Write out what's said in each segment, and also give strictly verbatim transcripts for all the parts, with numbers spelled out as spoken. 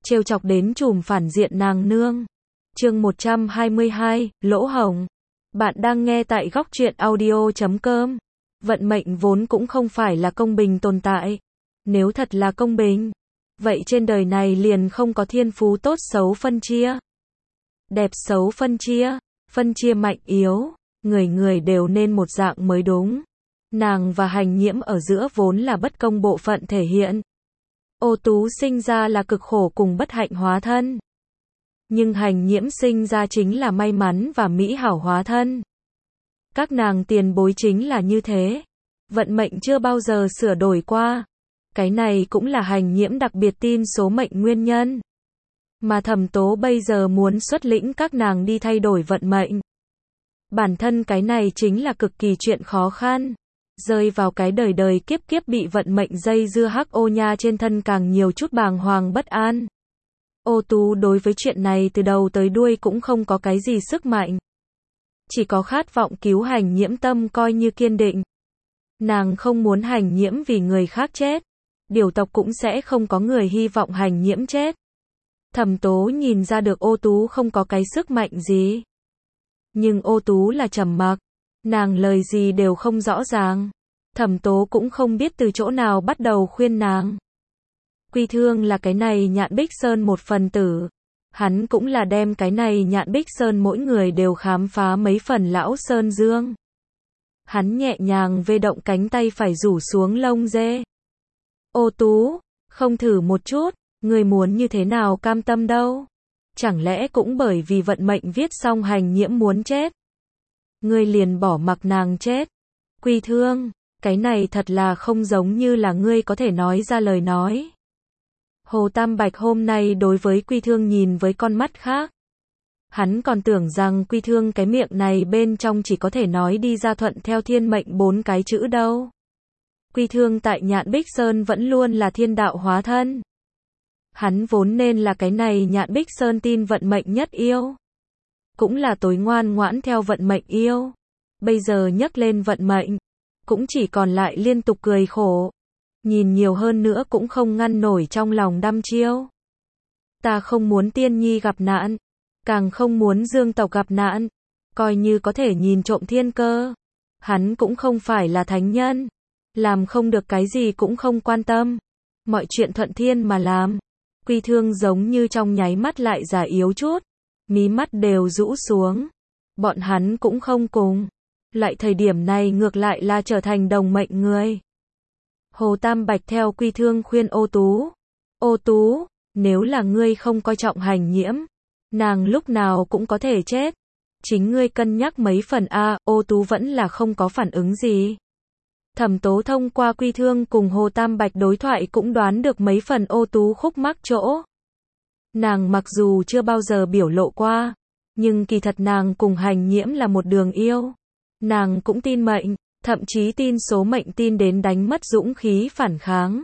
trêu chọc đến trùm phản diện nàng nương. Chương một trăm hai mươi hai, lỗ hổng. Bạn đang nghe tại góc truyện audio chấm com. Vận mệnh vốn cũng không phải là công bình tồn tại. Nếu thật là công bình, vậy trên đời này liền không có thiên phú tốt xấu phân chia. Đẹp xấu phân chia, phân chia mạnh yếu, người người đều nên một dạng mới đúng. Nàng và Hành Nhiễm ở giữa vốn là bất công bộ phận thể hiện. Ô Tú sinh ra là cực khổ cùng bất hạnh hóa thân. Nhưng Hành Nhiễm sinh ra chính là may mắn và mỹ hảo hóa thân. Các nàng tiền bối chính là như thế. Vận mệnh chưa bao giờ sửa đổi qua. Cái này cũng là Hành Nhiễm đặc biệt tin số mệnh nguyên nhân. Mà Thẩm Tố bây giờ muốn xuất lĩnh các nàng đi thay đổi vận mệnh. Bản thân cái này chính là cực kỳ chuyện khó khăn. Rơi vào cái đời đời kiếp kiếp bị vận mệnh dây dưa hắc ô nha trên thân càng nhiều chút bàng hoàng bất an. Ô Tú đối với chuyện này từ đầu tới đuôi cũng không có cái gì sức mạnh. Chỉ có khát vọng cứu Hành Nhiễm tâm coi như kiên định. Nàng không muốn Hành Nhiễm vì người khác chết. Điều tộc cũng sẽ không có người hy vọng Hành Nhiễm chết. Thẩm Tố nhìn ra được Ô Tú không có cái sức mạnh gì. Nhưng Ô Tú là trầm mặc. Nàng lời gì đều không rõ ràng. Thẩm Tố cũng không biết từ chỗ nào bắt đầu khuyên nàng. Quy Thương là cái này Nhạn Bích Sơn một phần tử. Hắn cũng là đem cái này Nhạn Bích Sơn mỗi người đều khám phá mấy phần lão Sơn Dương. Hắn nhẹ nhàng vê động cánh tay phải rủ xuống lông dê. Ô Tú, không thử một chút, người muốn như thế nào cam tâm đâu. Chẳng lẽ cũng bởi vì vận mệnh viết xong Hành Nhiễm muốn chết. Ngươi liền bỏ mặc nàng chết. Quy Thương, cái này thật là không giống như là ngươi có thể nói ra lời nói. Hồ Tam Bạch hôm nay đối với Quy Thương nhìn với con mắt khác. Hắn còn tưởng rằng Quy Thương cái miệng này bên trong chỉ có thể nói đi ra thuận theo thiên mệnh bốn cái chữ đâu. Quy Thương tại Nhạn Bích Sơn vẫn luôn là thiên đạo hóa thân. Hắn vốn nên là cái này Nhạn Bích Sơn tin vận mệnh nhất yêu. Cũng là tối ngoan ngoãn theo vận mệnh yêu. Bây giờ nhắc lên vận mệnh, cũng chỉ còn lại liên tục cười khổ. Nhìn nhiều hơn nữa cũng không ngăn nổi trong lòng đăm chiêu. Ta không muốn Tiên Nhi gặp nạn, càng không muốn Dương tộc gặp nạn. Coi như có thể nhìn trộm thiên cơ, hắn cũng không phải là thánh nhân. Làm không được cái gì cũng không quan tâm. Mọi chuyện thuận thiên mà làm. Quy Thương giống như trong nháy mắt lại già yếu chút. Mí mắt đều rũ xuống. Bọn hắn cũng không cùng. Lại thời điểm này ngược lại là trở thành đồng mệnh người. Hồ Tam Bạch theo Quy Thương khuyên Ô Tú. Ô Tú, nếu là ngươi không coi trọng Hành Nhiễm, nàng lúc nào cũng có thể chết. Chính ngươi cân nhắc mấy phần a. À, Ô Tú vẫn là không có phản ứng gì. Thẩm Tố thông qua Quy Thương cùng Hồ Tam Bạch đối thoại cũng đoán được mấy phần Ô Tú khúc mắc chỗ. Nàng mặc dù chưa bao giờ biểu lộ qua, nhưng kỳ thật nàng cùng Hành Nhiễm là một đường yêu. Nàng cũng tin mệnh, thậm chí tin số mệnh, tin đến đánh mất dũng khí phản kháng.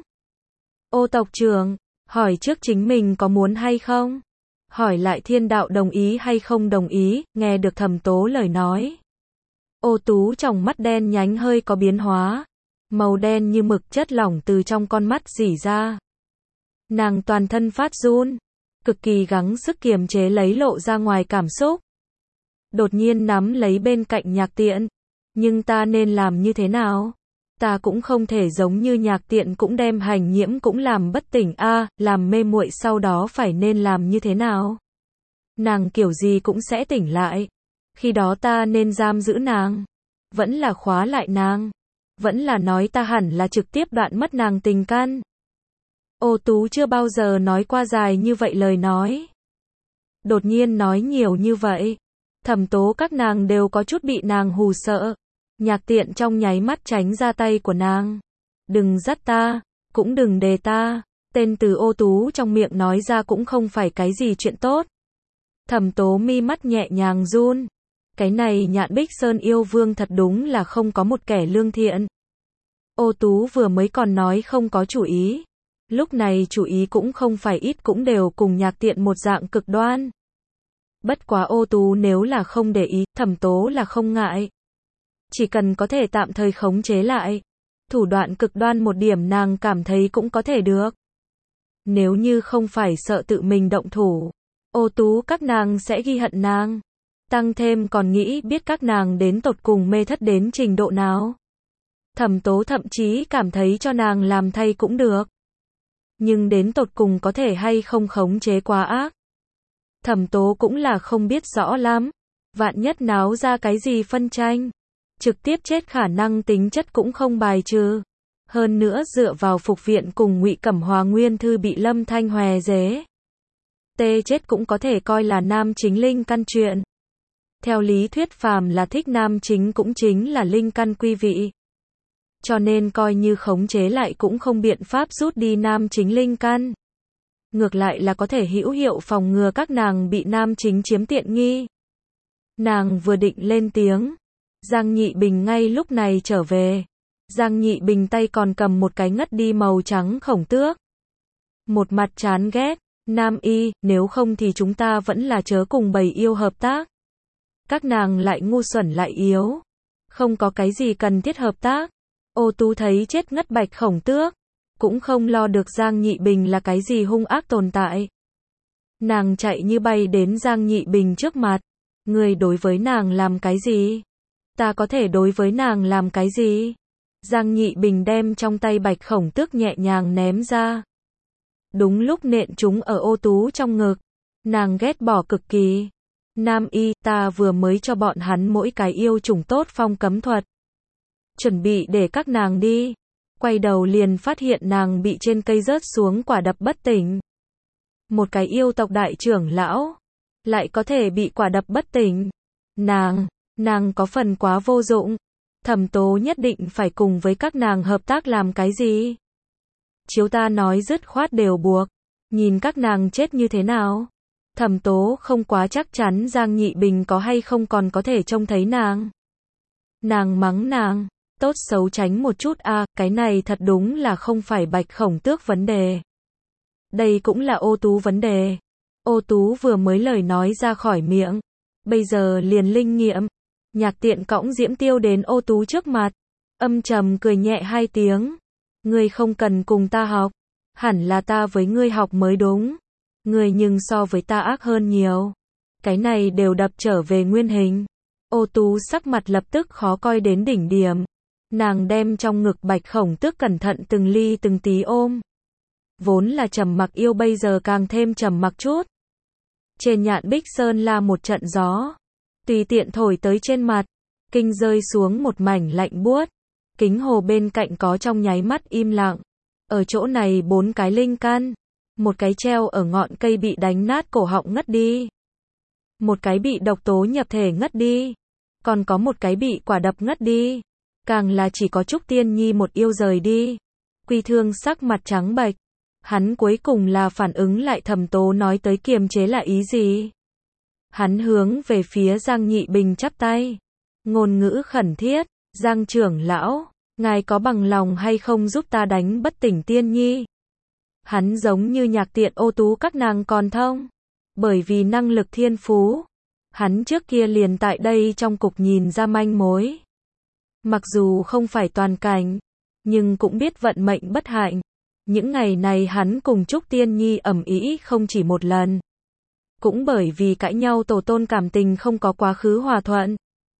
Ô tộc trưởng, hỏi trước chính mình có muốn hay không? Hỏi lại thiên đạo đồng ý hay không đồng ý, nghe được Thẩm Tố lời nói. Ô Tú trong mắt đen nhánh hơi có biến hóa. Màu đen như mực chất lỏng từ trong con mắt rỉ ra. Nàng toàn thân phát run. Cực kỳ gắng sức kiềm chế lấy lộ ra ngoài cảm xúc. Đột nhiên nắm lấy bên cạnh Nhạc Tiện. Nhưng ta nên làm như thế nào? Ta cũng không thể giống như Nhạc Tiện cũng đem Hành Nhiễm cũng làm bất tỉnh a, à, làm mê muội, sau đó phải nên làm như thế nào? Nàng kiểu gì cũng sẽ tỉnh lại. Khi đó ta nên giam giữ nàng, vẫn là khóa lại nàng, vẫn là nói ta hẳn là trực tiếp đoạn mất nàng tình căn. Ô Tú chưa bao giờ nói qua dài như vậy lời nói. Đột nhiên nói nhiều như vậy. Thẩm Tố các nàng đều có chút bị nàng hù sợ. Nhạc Tiện trong nháy mắt tránh ra tay của nàng. Đừng dắt ta, cũng đừng đề ta. Tên từ Ô Tú trong miệng nói ra cũng không phải cái gì chuyện tốt. Thẩm Tố mi mắt nhẹ nhàng run. Cái này Nhạn Bích Sơn yêu vương thật đúng là không có một kẻ lương thiện. Ô Tú vừa mới còn nói không có chủ ý. Lúc này chủ ý cũng không phải ít, cũng đều cùng Nhạc Tiện một dạng cực đoan. Bất quá Ô Tú nếu là không để ý, Thẩm Tố là không ngại. Chỉ cần có thể tạm thời khống chế lại. Thủ đoạn cực đoan một điểm nàng cảm thấy cũng có thể được. Nếu như không phải sợ tự mình động thủ, Ô Tú các nàng sẽ ghi hận nàng. Tăng thêm còn nghĩ biết các nàng đến tột cùng mê thất đến trình độ nào. Thẩm Tố thậm chí cảm thấy cho nàng làm thay cũng được. Nhưng đến tột cùng có thể hay không khống chế quá ác. Thẩm Tố cũng là không biết rõ lắm. Vạn nhất náo ra cái gì phân tranh, trực tiếp chết khả năng tính chất cũng không bài trừ. Hơn nữa dựa vào Phục Viện cùng Ngụy Cẩm Hòa nguyên thư bị Lâm Thanh hòe dế. Tê chết cũng có thể coi là nam chính linh căn chuyện. Theo lý thuyết phàm là thích nam chính cũng chính là linh căn quý vị. Cho nên coi như khống chế lại cũng không biện pháp rút đi nam chính linh căn. Ngược lại là có thể hữu hiệu phòng ngừa các nàng bị nam chính chiếm tiện nghi. Nàng vừa định lên tiếng, Giang Nhị Bình ngay lúc này trở về. Giang Nhị Bình tay còn cầm một cái ngất đi màu trắng khổng tước. Một mặt chán ghét, Nam Y, nếu không thì chúng ta vẫn là chớ cùng bầy yêu hợp tác. Các nàng lại ngu xuẩn lại yếu. Không có cái gì cần thiết hợp tác. Ô Tú thấy chết ngất bạch khổng tước. Cũng không lo được Giang Nhị Bình là cái gì hung ác tồn tại. Nàng chạy như bay đến Giang Nhị Bình trước mặt. Người đối với nàng làm cái gì? Ta có thể đối với nàng làm cái gì? Giang Nhị Bình đem trong tay bạch khổng tước nhẹ nhàng ném ra. Đúng lúc nện chúng ở Ô Tú trong ngực. Nàng ghét bỏ cực kỳ. Nam Y, ta vừa mới cho bọn hắn mỗi cái yêu trùng tốt phong cấm thuật. Chuẩn bị để các nàng đi. Quay đầu liền phát hiện nàng bị trên cây rớt xuống quả đập bất tỉnh. Một cái yêu tộc đại trưởng lão lại có thể bị quả đập bất tỉnh. Nàng, nàng có phần quá vô dụng. Thẩm Tố nhất định phải cùng với các nàng hợp tác làm cái gì? Chiếu ta nói dứt khoát đều buộc. Nhìn các nàng chết như thế nào? Thẩm Tố không quá chắc chắn Giang Nhị Bình có hay không còn có thể trông thấy nàng. Nàng mắng nàng, tốt xấu tránh một chút a, à, cái này thật đúng là không phải bạch khổng tước vấn đề. Đây cũng là Ô Tú vấn đề. Ô Tú vừa mới lời nói ra khỏi miệng, bây giờ liền linh nghiệm. Nhạc Tiện cõng Diễm Tiêu đến Ô Tú trước mặt, âm trầm cười nhẹ hai tiếng. Ngươi không cần cùng ta học, hẳn là ta với ngươi học mới đúng. Ngươi nhưng so với ta ác hơn nhiều. Cái này đều đập trở về nguyên hình. Ô Tú sắc mặt lập tức khó coi đến đỉnh điểm. Nàng đem trong ngực bạch khổng tước cẩn thận từng ly từng tí ôm. Vốn là trầm mặc yêu bây giờ càng thêm trầm mặc chút. Trên Nhạn Bích Sơn la một trận gió. Tùy tiện thổi tới trên mặt. Kinh rơi xuống một mảnh lạnh buốt. Kính hồ bên cạnh có trong nháy mắt im lặng. Ở chỗ này bốn cái linh căn. Một cái treo ở ngọn cây bị đánh nát cổ họng ngất đi. Một cái bị độc tố nhập thể ngất đi. Còn có một cái bị quả đập ngất đi. Càng là chỉ có Trúc Tiên Nhi một yêu rời đi. Quy Thương sắc mặt trắng bệch. Hắn cuối cùng là phản ứng lại Thẩm Tố nói tới kiềm chế là ý gì. Hắn hướng về phía Giang Nhị Bình chắp tay. Ngôn ngữ khẩn thiết. Giang trưởng lão, ngài có bằng lòng hay không giúp ta đánh bất tỉnh Tiên Nhi? Hắn giống như Nhạc Tiện Ô Tú các nàng còn thông. Bởi vì năng lực thiên phú. Hắn trước kia liền tại đây trong cục nhìn ra manh mối. Mặc dù không phải toàn cảnh, nhưng cũng biết vận mệnh bất hạnh. Những ngày này hắn cùng Trúc Tiên Nhi ầm ĩ không chỉ một lần. Cũng bởi vì cãi nhau tổ tôn cảm tình không có quá khứ hòa thuận.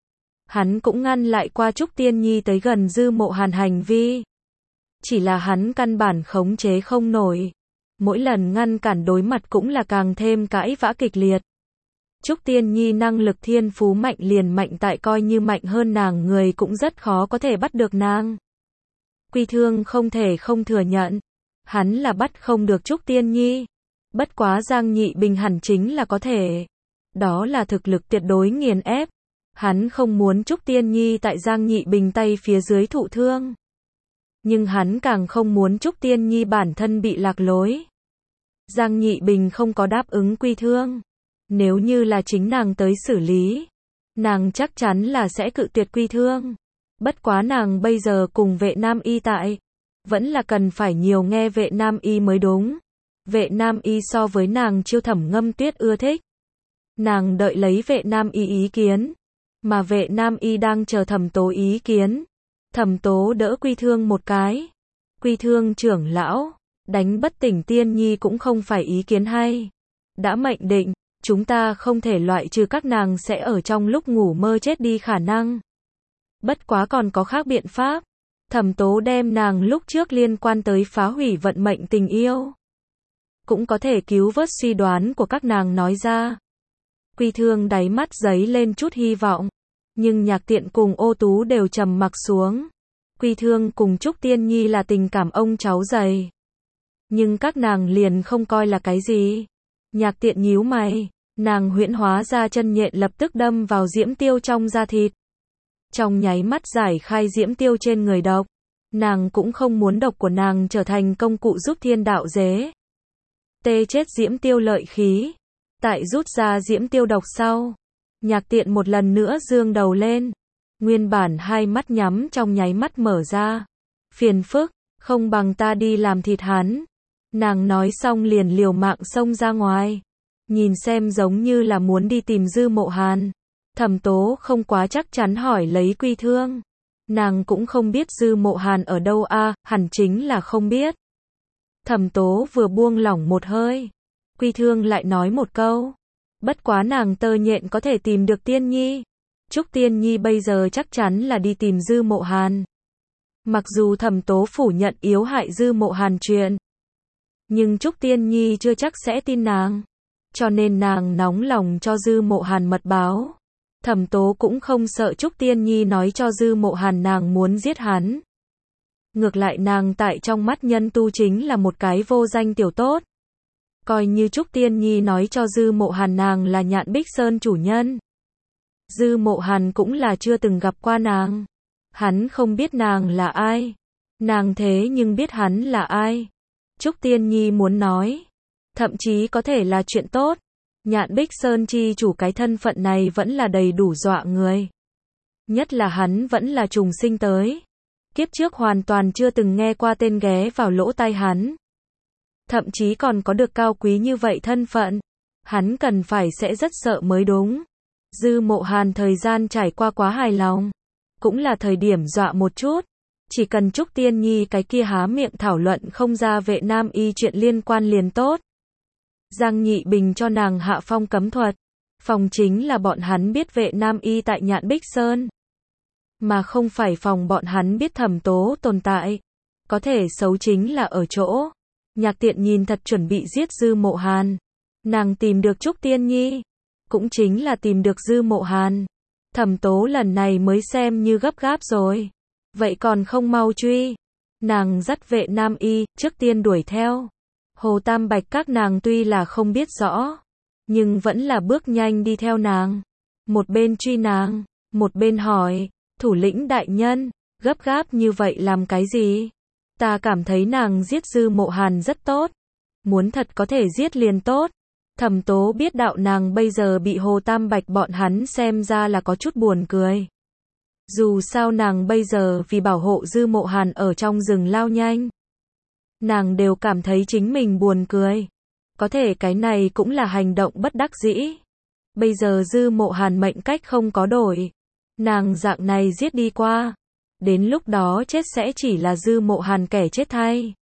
Hắn cũng ngăn lại qua Trúc Tiên Nhi tới gần Dư Mộ Hàn hành vi. Chỉ là hắn căn bản khống chế không nổi. Mỗi lần ngăn cản đối mặt cũng là càng thêm cãi vã kịch liệt. Trúc Tiên Nhi năng lực thiên phú mạnh liền mạnh tại coi như mạnh hơn nàng người cũng rất khó có thể bắt được nàng. Quy Thương không thể không thừa nhận. Hắn là bắt không được Trúc Tiên Nhi. Bất quá Giang Nhị Bình hẳn chính là có thể. Đó là thực lực tuyệt đối nghiền ép. Hắn không muốn Trúc Tiên Nhi tại Giang Nhị Bình tay phía dưới thụ thương. Nhưng hắn càng không muốn Trúc Tiên Nhi bản thân bị lạc lối. Giang Nhị Bình không có đáp ứng Quy Thương. Nếu như là chính nàng tới xử lý, nàng chắc chắn là sẽ cự tuyệt Quy Thương. Bất quá nàng bây giờ cùng Vệ Nam Y tại, vẫn là cần phải nhiều nghe Vệ Nam Y mới đúng. Vệ Nam Y so với nàng Chiêu Thẩm Ngâm Tuyết ưa thích. Nàng đợi lấy Vệ Nam Y ý kiến, mà Vệ Nam Y đang chờ Thẩm Tố ý kiến. Thẩm Tố đỡ Quy Thương một cái. Quy Thương trưởng lão, Đánh bất tỉnh Tiên Nhi cũng không phải ý kiến hay. Đã mệnh định, chúng ta không thể loại trừ các nàng sẽ ở trong lúc ngủ mơ chết đi khả năng. Bất quá còn có khác biện pháp. Thẩm Tố đem nàng lúc trước liên quan tới phá hủy vận mệnh tình yêu, cũng có thể cứu vớt suy đoán của các nàng nói ra. Quy Thương đáy mắt giấy lên chút hy vọng, nhưng Nhạc Tiện cùng Ô Tú đều trầm mặc xuống. Quy Thương cùng Trúc Tiên Nhi là tình cảm ông cháu dày, nhưng các nàng liền không coi là cái gì. Nhạc Tiện nhíu mày, nàng huyễn hóa ra chân nhện lập tức đâm vào diễm tiêu trong da thịt. Trong nháy mắt giải khai diễm tiêu trên người độc. Nàng cũng không muốn độc của nàng trở thành công cụ giúp thiên đạo dế tê chết diễm tiêu lợi khí. Tại rút ra diễm tiêu độc sau, Nhạc Tiện một lần nữa dương đầu lên. Nguyên bản hai mắt nhắm trong nháy mắt mở ra. Phiền phức, không bằng ta đi làm thịt hắn. Nàng nói xong liền liều mạng xông ra ngoài. Nhìn xem giống như là muốn đi tìm Dư Mộ Hàn. Thẩm Tố không quá chắc chắn hỏi lấy Quy Thương. Nàng cũng không biết Dư Mộ Hàn ở đâu a, à, hẳn chính là không biết. Thẩm Tố vừa buông lỏng một hơi, Quy Thương lại nói một câu. Bất quá nàng tơ nhện có thể tìm được Tiên Nhi. Trúc Tiên Nhi bây giờ chắc chắn là đi tìm Dư Mộ Hàn. Mặc dù Thẩm Tố phủ nhận yếu hại Dư Mộ Hàn chuyện, nhưng Trúc Tiên Nhi chưa chắc sẽ tin nàng. Cho nên nàng nóng lòng cho Dư Mộ Hàn mật báo. Thẩm Tố cũng không sợ Trúc Tiên Nhi nói cho Dư Mộ Hàn nàng muốn giết hắn. Ngược lại nàng tại trong mắt nhân tu chính là một cái vô danh tiểu tốt. Coi như Trúc Tiên Nhi nói cho Dư Mộ Hàn nàng là Nhạn Bích Sơn chủ nhân. Dư Mộ Hàn cũng là chưa từng gặp qua nàng. Hắn không biết nàng là ai. Nàng thế nhưng biết hắn là ai. Trúc Tiên Nhi muốn nói, thậm chí có thể là chuyện tốt. Nhạn Bích Sơn chi chủ cái thân phận này vẫn là đầy đủ dọa người. Nhất là hắn vẫn là trùng sinh tới. Kiếp trước hoàn toàn chưa từng nghe qua tên ghé vào lỗ tai hắn. Thậm chí còn có được cao quý như vậy thân phận. Hắn cần phải sẽ rất sợ mới đúng. Dư Mộ Hàn thời gian trải qua quá hài lòng. Cũng là thời điểm dọa một chút. Chỉ cần Trúc Tiên Nhi cái kia há miệng thảo luận không ra Vệ Nam Y chuyện liên quan liền tốt. Giang Nhị Bình cho nàng hạ phong cấm thuật. Phòng chính là bọn hắn biết Vệ Nam Y tại Nhạn Bích Sơn. Mà không phải phòng bọn hắn biết Thẩm Tố tồn tại. Có thể xấu chính là ở chỗ. Nhạc Tiện nhìn thật chuẩn bị giết Dư Mộ Hàn. Nàng tìm được Trúc Tiên Nhi. Cũng chính là tìm được Dư Mộ Hàn. Thẩm Tố lần này mới xem như gấp gáp rồi. Vậy còn không mau truy. Nàng dắt Vệ Nam Y, trước tiên đuổi theo. Hồ Tam Bạch các nàng tuy là không biết rõ, nhưng vẫn là bước nhanh đi theo nàng. Một bên truy nàng, một bên hỏi, thủ lĩnh đại nhân, gấp gáp như vậy làm cái gì? Ta cảm thấy nàng giết Dư Mộ Hàn rất tốt. Muốn thật có thể giết liền tốt. Thẩm Tố biết đạo nàng bây giờ bị Hồ Tam Bạch bọn hắn xem ra là có chút buồn cười. Dù sao nàng bây giờ vì bảo hộ Dư Mộ Hàn ở trong rừng lao nhanh. Nàng đều cảm thấy chính mình buồn cười. Có thể cái này cũng là hành động bất đắc dĩ. Bây giờ Dư Mộ Hàn mệnh cách không có đổi. Nàng dạng này giết đi qua. Đến lúc đó chết sẽ chỉ là Dư Mộ Hàn kẻ chết thay.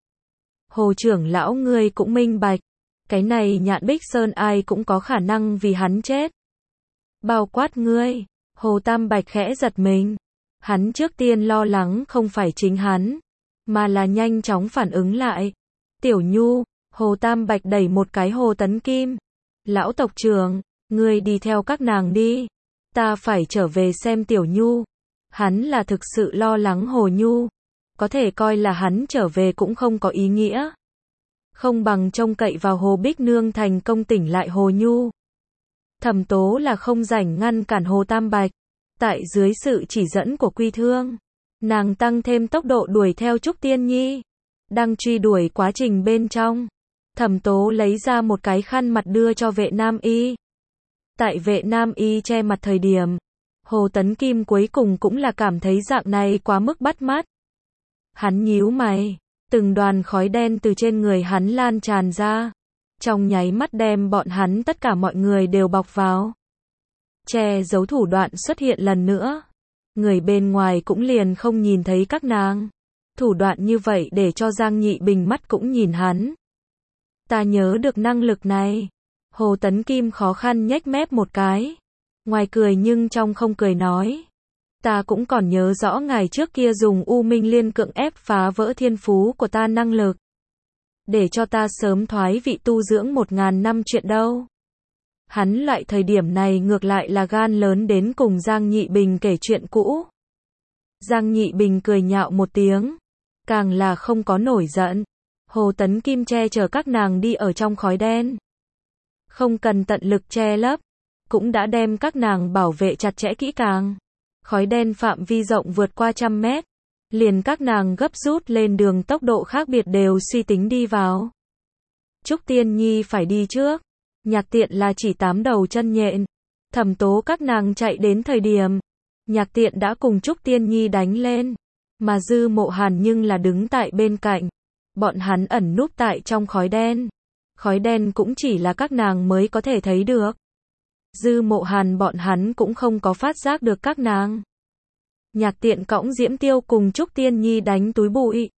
Hồ trưởng lão ngươi cũng minh bạch. Cái này Nhạn Bích Sơn ai cũng có khả năng vì hắn chết. Bao quát ngươi. Hồ Tam Bạch khẽ giật mình. Hắn trước tiên lo lắng không phải chính hắn, mà là nhanh chóng phản ứng lại. Tiểu Nhu, Hồ Tam Bạch đẩy một cái Hồ Tấn Kim. Lão tộc trưởng, ngươi đi theo các nàng đi. Ta phải trở về xem Tiểu Nhu. Hắn là thực sự lo lắng Hồ Nhu. Có thể coi là hắn trở về cũng không có ý nghĩa. Không bằng trông cậy vào Hồ Bích Nương thành công tỉnh lại Hồ Nhu. Thẩm Tố là không rảnh ngăn cản Hồ Tam Bạch. Tại dưới sự chỉ dẫn của Quy Thương, nàng tăng thêm tốc độ đuổi theo Trúc Tiên Nhi. Đang truy đuổi quá trình bên trong, Thẩm Tố lấy ra một cái khăn mặt đưa cho Vệ Nam Y. Tại Vệ Nam Y che mặt thời điểm, Hồ Tấn Kim cuối cùng cũng là cảm thấy dạng này quá mức bắt mắt. Hắn nhíu mày, từng đoàn khói đen từ trên người hắn lan tràn ra. Trong nháy mắt đem bọn hắn tất cả mọi người đều bọc vào. Che giấu thủ đoạn xuất hiện lần nữa. Người bên ngoài cũng liền không nhìn thấy các nàng. Thủ đoạn như vậy để cho Giang Nhị Bình mắt cũng nhìn hắn. Ta nhớ được năng lực này. Hồ Tấn Kim khó khăn nhếch mép một cái. Ngoài cười nhưng trong không cười nói. Ta cũng còn nhớ rõ ngày trước kia dùng U Minh Liên cưỡng ép phá vỡ thiên phú của ta năng lực. Để cho ta sớm thoái vị tu dưỡng một ngàn năm chuyện đâu. Hắn loại thời điểm này ngược lại là gan lớn đến cùng Giang Nhị Bình kể chuyện cũ. Giang Nhị Bình cười nhạo một tiếng. Càng là không có nổi giận. Hồ Tấn Kim che chở các nàng đi ở trong khói đen. Không cần tận lực che lấp. Cũng đã đem các nàng bảo vệ chặt chẽ kỹ càng. Khói đen phạm vi rộng vượt qua trăm mét. Liền các nàng gấp rút lên đường tốc độ khác biệt đều suy tính đi vào. Trúc Tiên Nhi phải đi trước. Nhạc Tiện là chỉ tám đầu chân nhện. Thẩm Tố các nàng chạy đến thời điểm. Nhạc Tiện đã cùng Trúc Tiên Nhi đánh lên. Mà Dư Mộ Hàn nhưng là đứng tại bên cạnh. Bọn hắn ẩn núp tại trong khói đen. Khói đen cũng chỉ là các nàng mới có thể thấy được. Dư Mộ Hàn bọn hắn cũng không có phát giác được các nàng. Nhạc Tiện cõng Diễm Tiêu cùng Trúc Tiên Nhi đánh túi bụi.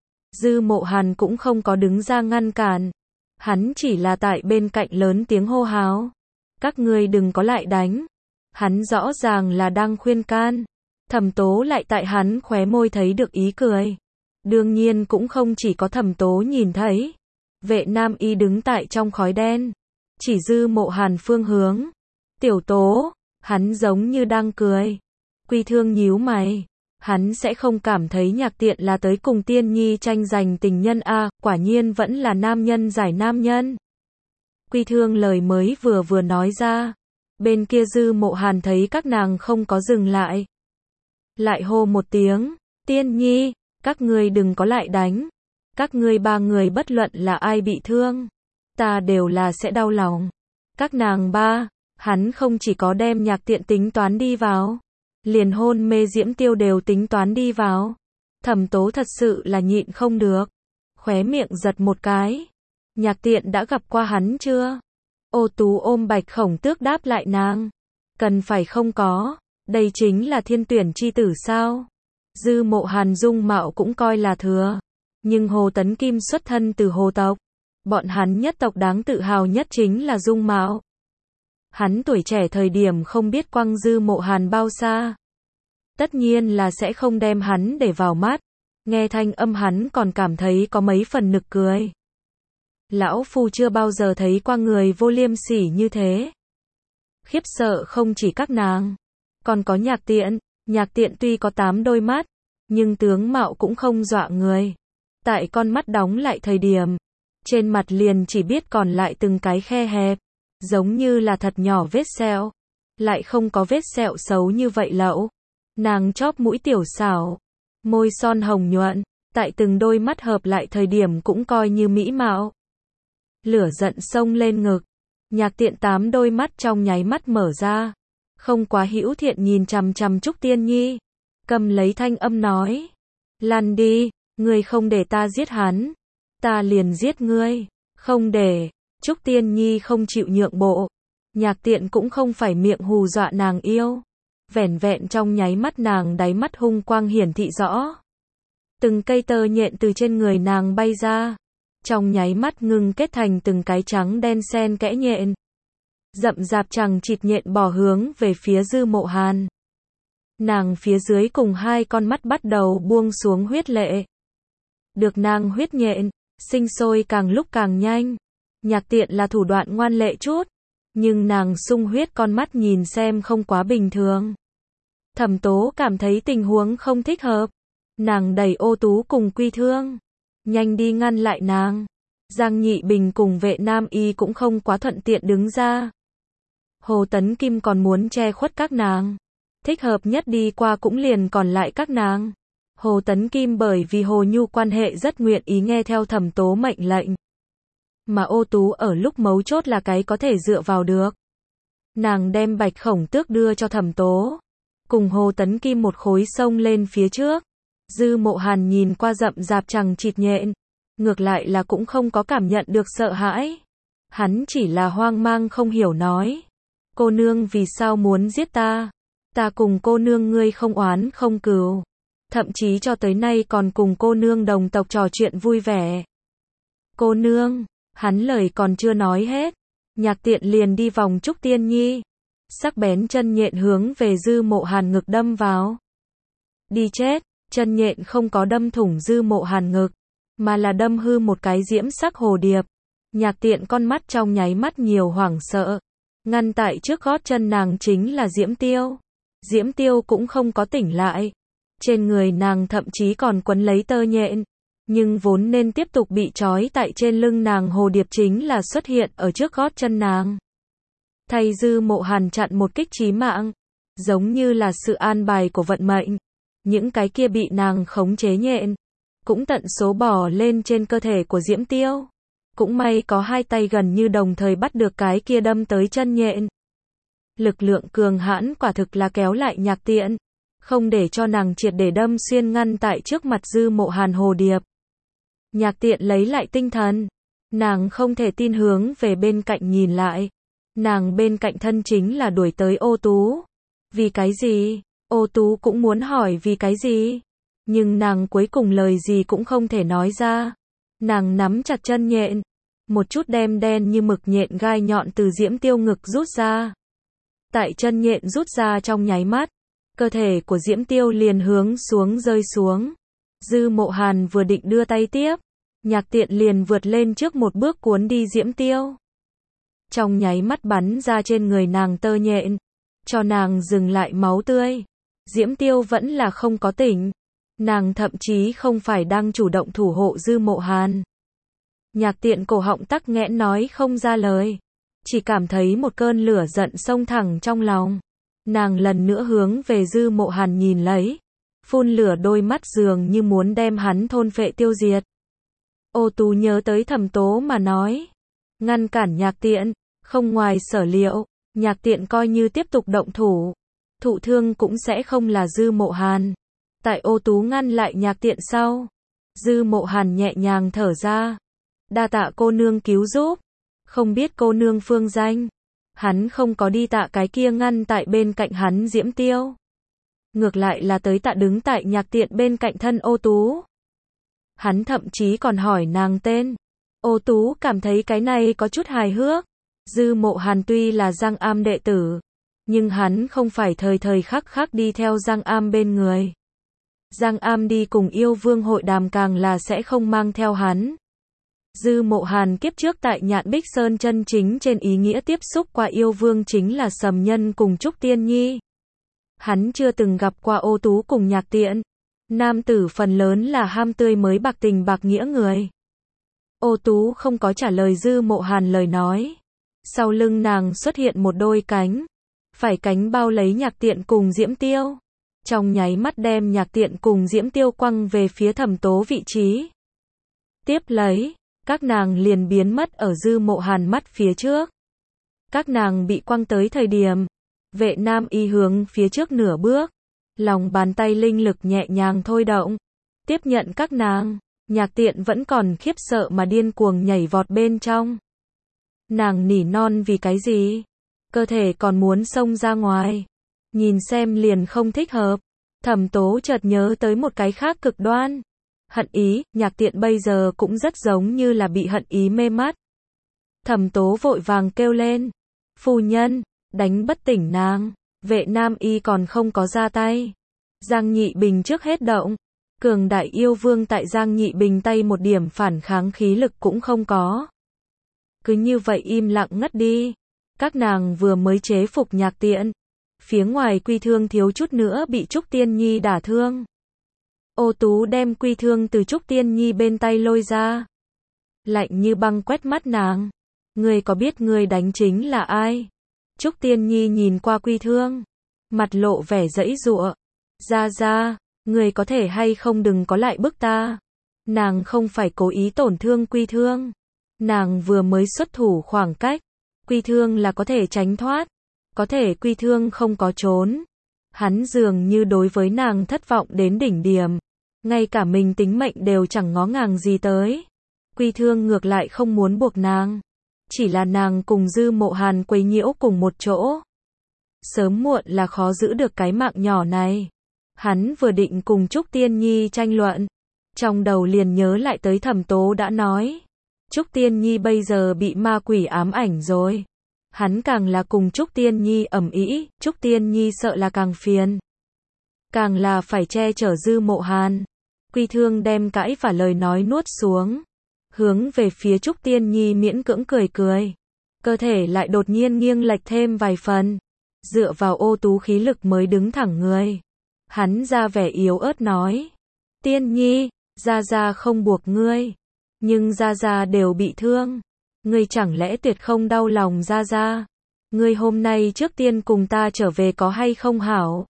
Dư Mộ Hàn cũng không có đứng ra ngăn cản. Hắn chỉ là tại bên cạnh lớn tiếng hô hào. Các ngươi đừng có lại đánh. Hắn rõ ràng là đang khuyên can. Thẩm Tố lại tại hắn khóe môi thấy được ý cười. Đương nhiên cũng không chỉ có Thẩm Tố nhìn thấy. Vệ Nam Y đứng tại trong khói đen. Chỉ Dư Mộ Hàn phương hướng. Tiểu Tố, hắn giống như đang cười. Quy Thương nhíu mày. Hắn sẽ không cảm thấy Nhạc Tiện là tới cùng Tiên Nhi tranh giành tình nhân a, à, quả nhiên vẫn là nam nhân giải nam nhân. Quy Thương lời mới vừa vừa nói ra. Bên kia Dư Mộ Hàn thấy các nàng không có dừng lại. Lại hô một tiếng, Tiên Nhi, các ngươi đừng có lại đánh. Các ngươi ba người bất luận là ai bị thương. Ta đều là sẽ đau lòng. Các nàng ba, hắn không chỉ có đem Nhạc Tiện tính toán đi vào. Liền hôn mê Diễm Tiêu đều tính toán đi vào. Thẩm Tố thật sự là nhịn không được. Khóe miệng giật một cái. Nhạc Tiện đã gặp qua hắn chưa? Ô Tú ôm Bạch Khổng Tước đáp lại nàng. Cần phải không có. Đây chính là thiên tuyển chi tử sao? Dư Mộ Hàn dung mạo cũng coi là thừa. Nhưng Hồ Tấn Kim xuất thân từ Hồ tộc. Bọn hắn nhất tộc đáng tự hào nhất chính là dung mạo. Hắn tuổi trẻ thời điểm không biết quăng Dư Mộ Hàn bao xa. Tất nhiên là sẽ không đem hắn để vào mắt. Nghe thanh âm hắn còn cảm thấy có mấy phần nực cười. Lão Phu chưa bao giờ thấy qua người vô liêm sỉ như thế. Khiếp sợ không chỉ các nàng. Còn có Nhạc Tiện. Nhạc Tiện tuy có tám đôi mắt. Nhưng tướng mạo cũng không dọa người. Tại con mắt đóng lại thời điểm. Trên mặt liền chỉ biết còn lại từng cái khe hẹp. Giống như là thật nhỏ vết sẹo. Lại không có vết sẹo xấu như vậy lậu. Nàng chóp mũi tiểu xảo. Môi son hồng nhuận. Tại từng đôi mắt hợp lại thời điểm cũng coi như mỹ mạo. Lửa giận xông lên ngực. Nhạc Tiện tám đôi mắt trong nháy mắt mở ra. Không quá hữu thiện nhìn chằm chằm Trúc Tiên Nhi. Cầm lấy thanh âm nói. Lăn đi, ngươi không để ta giết hắn. Ta liền giết ngươi. Không để. Trúc Tiên Nhi không chịu nhượng bộ. Nhạc Tiện cũng không phải miệng hù dọa nàng yêu. Vẻn vẹn trong nháy mắt nàng đáy mắt hung quang hiển thị rõ. Từng cây tơ nhện từ trên người nàng bay ra. Trong nháy mắt ngưng kết thành từng cái trắng đen xen kẽ nhện. Rậm rạp chằng chịt nhện bò hướng về phía Dư Mộ Hàn. Nàng phía dưới cùng hai con mắt bắt đầu buông xuống huyết lệ. Được nàng huyết nhện, sinh sôi càng lúc càng nhanh. Nhạc Tiện là thủ đoạn ngoan lệ chút. Nhưng nàng sung huyết con mắt nhìn xem không quá bình thường. Thẩm Tố cảm thấy tình huống không thích hợp. Nàng đẩy Ô Tú cùng Quy Thương. Nhanh đi ngăn lại nàng. Giang Nhị Bình cùng Vệ Nam Y cũng không quá thuận tiện đứng ra. Hồ Tấn Kim còn muốn che khuất các nàng. Thích hợp nhất đi qua cũng liền còn lại các nàng. Hồ Tấn Kim bởi vì Hồ Nhu quan hệ rất nguyện ý nghe theo Thẩm Tố mệnh lệnh. Mà Ô Tú ở lúc mấu chốt là cái có thể dựa vào được. Nàng đem Bạch Khổng Tước đưa cho Thẩm Tố. Cùng Hồ Tấn Kim một khối xông lên phía trước. Dư Mộ Hàn nhìn qua rậm rạp chằng chịt nhện. Ngược lại là cũng không có cảm nhận được sợ hãi. Hắn chỉ là hoang mang không hiểu nói. Cô nương vì sao muốn giết ta? Ta cùng cô nương ngươi không oán không cừu. thậm chí cho tới nay còn cùng cô nương đồng tộc trò chuyện vui vẻ. Cô nương, hắn lời còn chưa nói hết, Nhạc Tiện liền đi vòng Trúc Tiên Nhi, sắc bén chân nhện hướng về Dư Mộ Hàn ngực đâm vào. Đi chết, chân nhện không có đâm thủng Dư Mộ Hàn ngực, mà là đâm hư một cái diễm sắc hồ điệp. Nhạc Tiện con mắt trong nháy mắt nhiều hoảng sợ, ngăn tại trước gót chân nàng chính là Diễm Tiêu. Diễm Tiêu cũng không có tỉnh lại, trên người nàng thậm chí còn quấn lấy tơ nhện, nhưng vốn nên tiếp tục bị trói tại trên lưng nàng hồ điệp chính là xuất hiện ở trước gót chân nàng. Thay Dư Mộ Hàn chặn một kích chí mạng, giống như là sự an bài của vận mệnh. Những cái kia bị nàng khống chế nhện, cũng tận số bò lên trên cơ thể của Diễm Tiêu. Cũng may có hai tay gần như đồng thời bắt được cái kia đâm tới chân nhện. Lực lượng cường hãn quả thực là kéo lại Nhạc Tiện, không để cho nàng triệt để đâm xuyên ngăn tại trước mặt Dư Mộ Hàn hồ điệp. Nhạc Tiện lấy lại tinh thần, nàng không thể tin hướng về bên cạnh nhìn lại. Nàng bên cạnh thân chính là đuổi tới Ô Tú. Vì cái gì? Ô Tú cũng muốn hỏi vì cái gì, nhưng nàng cuối cùng lời gì cũng không thể nói ra. Nàng nắm chặt chân nhện, một chút đem đen như mực nhện gai nhọn từ Diễm Tiêu ngực rút ra. Tại chân nhện rút ra trong nháy mắt, cơ thể của Diễm Tiêu liền hướng xuống rơi xuống. Dư Mộ Hàn vừa định đưa tay tiếp, Nhạc Tiện liền vượt lên trước một bước cuốn đi Diễm Tiêu. Trong nháy mắt bắn ra trên người nàng tơ nhện, cho nàng dừng lại máu tươi. Diễm Tiêu vẫn là không có tỉnh, nàng thậm chí không phải đang chủ động thủ hộ Dư Mộ Hàn. Nhạc Tiện cổ họng tắc nghẽn nói không ra lời, chỉ cảm thấy một cơn lửa giận xông thẳng trong lòng. Nàng lần nữa hướng về Dư Mộ Hàn nhìn lấy, phun lửa đôi mắt dường như muốn đem hắn thôn phệ tiêu diệt. Ô Tú nhớ tới Thẩm Tố mà nói, ngăn cản Nhạc Tiện, không ngoài sở liệu, Nhạc Tiện coi như tiếp tục động thủ, thụ thương cũng sẽ không là Dư Mộ Hàn. Tại Ô Tú ngăn lại Nhạc Tiện sau, Dư Mộ Hàn nhẹ nhàng thở ra, đa tạ cô nương cứu giúp, không biết cô nương phương danh. Hắn không có đi tạ cái kia ngăn tại bên cạnh hắn Diễm Tiêu, ngược lại là tới tạ đứng tại Nhạc Tiện bên cạnh thân Ô Tú. Hắn thậm chí còn hỏi nàng tên. Ô Tú cảm thấy cái này có chút hài hước. Dư Mộ Hàn tuy là Giang Am đệ tử, nhưng hắn không phải thời thời khắc khắc đi theo Giang Am bên người. Giang Am đi cùng yêu vương hội đàm càng là sẽ không mang theo hắn. Dư Mộ Hàn kiếp trước tại Nhạn Bích Sơn chân chính trên ý nghĩa tiếp xúc qua yêu vương chính là Sầm Nhân cùng Trúc Tiên Nhi. Hắn chưa từng gặp qua Ô Tú cùng Nhạc Tiện. Nam tử phần lớn là ham tươi mới bạc tình bạc nghĩa người. Ô Tú không có trả lời Dư Mộ Hàn lời nói. Sau lưng nàng xuất hiện một đôi cánh, phải cánh bao lấy Nhạc Tiện cùng Diễm Tiêu, trong nháy mắt đem Nhạc Tiện cùng Diễm Tiêu quăng về phía Thẩm Tố vị trí. Tiếp lấy, các nàng liền biến mất ở Dư Mộ Hàn mắt phía trước. Các nàng bị quăng tới thời điểm, Vệ Nam Y hướng phía trước nửa bước, lòng bàn tay linh lực nhẹ nhàng thôi động, tiếp nhận các nàng. Nhạc Tiện vẫn còn khiếp sợ mà điên cuồng nhảy vọt bên trong. Nàng nỉ non vì cái gì? Cơ thể còn muốn xông ra ngoài. Nhìn xem liền không thích hợp. Thẩm Tố chợt nhớ tới một cái khác cực đoan. Hận ý, Nhạc Tiện bây giờ cũng rất giống như là bị hận ý mê mắt. Thẩm Tố vội vàng kêu lên. Phu nhân, đánh bất tỉnh nàng. Vệ Nam Y còn không có ra tay. Giang Nhị Bình trước hết động. Cường đại yêu vương tại Giang Nhị Bình tay một điểm phản kháng khí lực cũng không có. Cứ như vậy im lặng ngất đi. Các nàng vừa mới chế phục Nhạc Tiện. Phía ngoài Quy Thương thiếu chút nữa bị Trúc Tiên Nhi đả thương. Ô Tú đem Quy Thương từ Trúc Tiên Nhi bên tay lôi ra. Lạnh như băng quét mắt nàng. Ngươi có biết ngươi đánh chính là ai? Trúc Tiên Nhi nhìn qua Quy Thương, mặt lộ vẻ giãy giụa. Ra ra, ngươi có thể hay không đừng có lại bức ta. Nàng không phải cố ý tổn thương Quy Thương. Nàng vừa mới xuất thủ khoảng cách. Quy Thương là có thể tránh thoát. Có thể Quy Thương không có trốn. Hắn dường như đối với nàng thất vọng đến đỉnh điểm. Ngay cả mình tính mệnh đều chẳng ngó ngàng gì tới. Quy Thương ngược lại không muốn buộc nàng. Chỉ là nàng cùng Dư Mộ Hàn quấy nhiễu cùng một chỗ. Sớm muộn là khó giữ được cái mạng nhỏ này. Hắn vừa định cùng Trúc Tiên Nhi tranh luận, trong đầu liền nhớ lại tới Thẩm Tố đã nói. Trúc Tiên Nhi bây giờ bị ma quỷ ám ảnh rồi. Hắn càng là cùng Trúc Tiên Nhi ầm ĩ, Trúc Tiên Nhi sợ là càng phiền. Càng là phải che chở Dư Mộ Hàn. Quy Thương đem cãi và lời nói nuốt xuống. Hướng về phía Trúc Tiên Nhi miễn cưỡng cười cười. Cơ thể lại đột nhiên nghiêng lệch thêm vài phần. Dựa vào ô tú khí lực mới đứng thẳng người. Hắn ra vẻ yếu ớt nói. Tiên Nhi, Gia Gia không buộc ngươi. Nhưng Gia Gia đều bị thương. Ngươi chẳng lẽ tuyệt không đau lòng Gia Gia? Ngươi hôm nay trước tiên cùng ta trở về có hay không hảo?